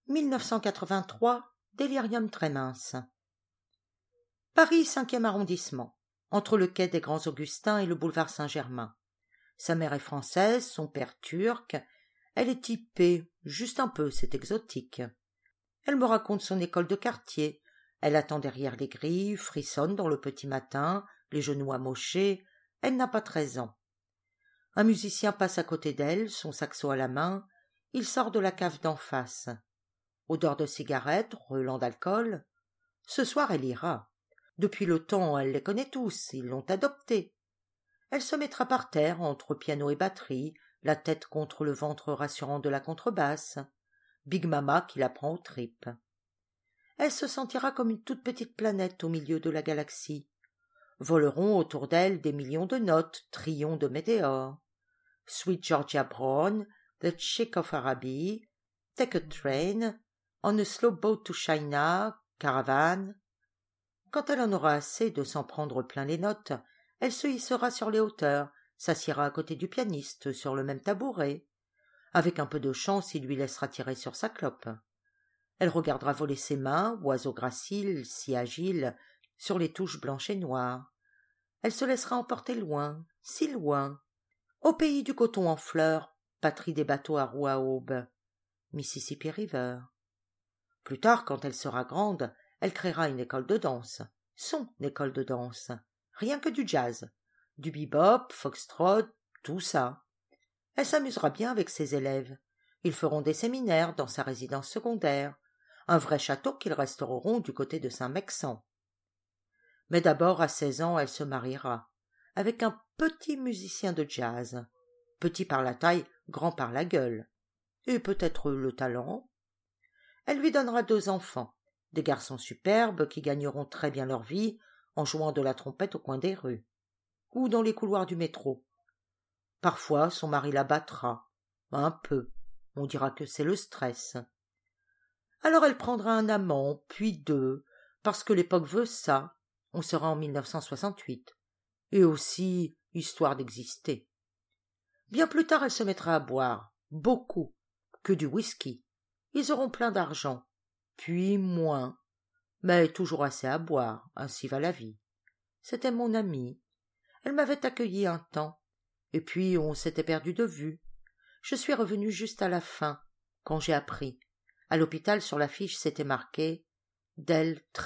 1983, délirium très mince. Paris, 5e arrondissement, entre le quai des Grands Augustins et le boulevard Saint-Germain. Sa mère est française, son père turc. Elle est typée, juste un peu, c'est exotique. Elle me raconte son école de quartier. Elle attend derrière les grilles, frissonne dans le petit matin, les genoux amochés. Elle n'a pas 13 ans. Un musicien passe à côté d'elle, son saxo à la main. Il sort de la cave d'en face. Odeur de cigarette, relent d'alcool. Ce soir, elle ira. Depuis le temps, elle les connaît tous, ils l'ont adoptée. Elle se mettra par terre, entre piano et batterie, la tête contre le ventre rassurant de la contrebasse. Big Mama qui la prend aux tripes. Elle se sentira comme une toute petite planète au milieu de la galaxie. Voleront autour d'elle des millions de notes, trillions de météores. Sweet Georgia Brown, The Chick of Araby, Take a Train, On a Slow Boat to China, Caravane. Quand elle en aura assez de s'en prendre plein les notes, elle se hissera sur les hauteurs, s'assiera à côté du pianiste sur le même tabouret. Avec un peu de chance, il lui laissera tirer sur sa clope. Elle regardera voler ses mains, oiseau gracile, si agile, sur les touches blanches et noires. Elle se laissera emporter loin, si loin, au pays du coton en fleurs, patrie des bateaux à roues à aube, Mississippi River. Plus tard, quand elle sera grande, elle créera une école de danse, son école de danse, rien que du jazz, du bebop, foxtrot, tout ça. Elle s'amusera bien avec ses élèves. Ils feront des séminaires dans sa résidence secondaire, un vrai château qu'ils restaureront du côté de Saint-Mexan. Mais d'abord, à 16 ans, elle se mariera, avec un petit musicien de jazz, petit par la taille, grand par la gueule, et peut-être le talent. Elle lui donnera 2 enfants, des garçons superbes qui gagneront très bien leur vie en jouant de la trompette au coin des rues, ou dans les couloirs du métro. Parfois, son mari la battra, un peu, on dira que c'est le stress. Alors elle prendra un amant, puis 2, parce que l'époque veut ça, on sera en 1968, et aussi histoire d'exister. Bien plus tard, elle se mettra à boire, beaucoup, que du whisky. Ils auront plein d'argent, puis moins, mais toujours assez à boire, ainsi va la vie. C'était mon amie. Elle m'avait accueilli un temps, et puis on s'était perdu de vue. Je suis revenue juste à la fin, quand j'ai appris. À l'hôpital, sur l'affiche, c'était marqué « Del Trem ».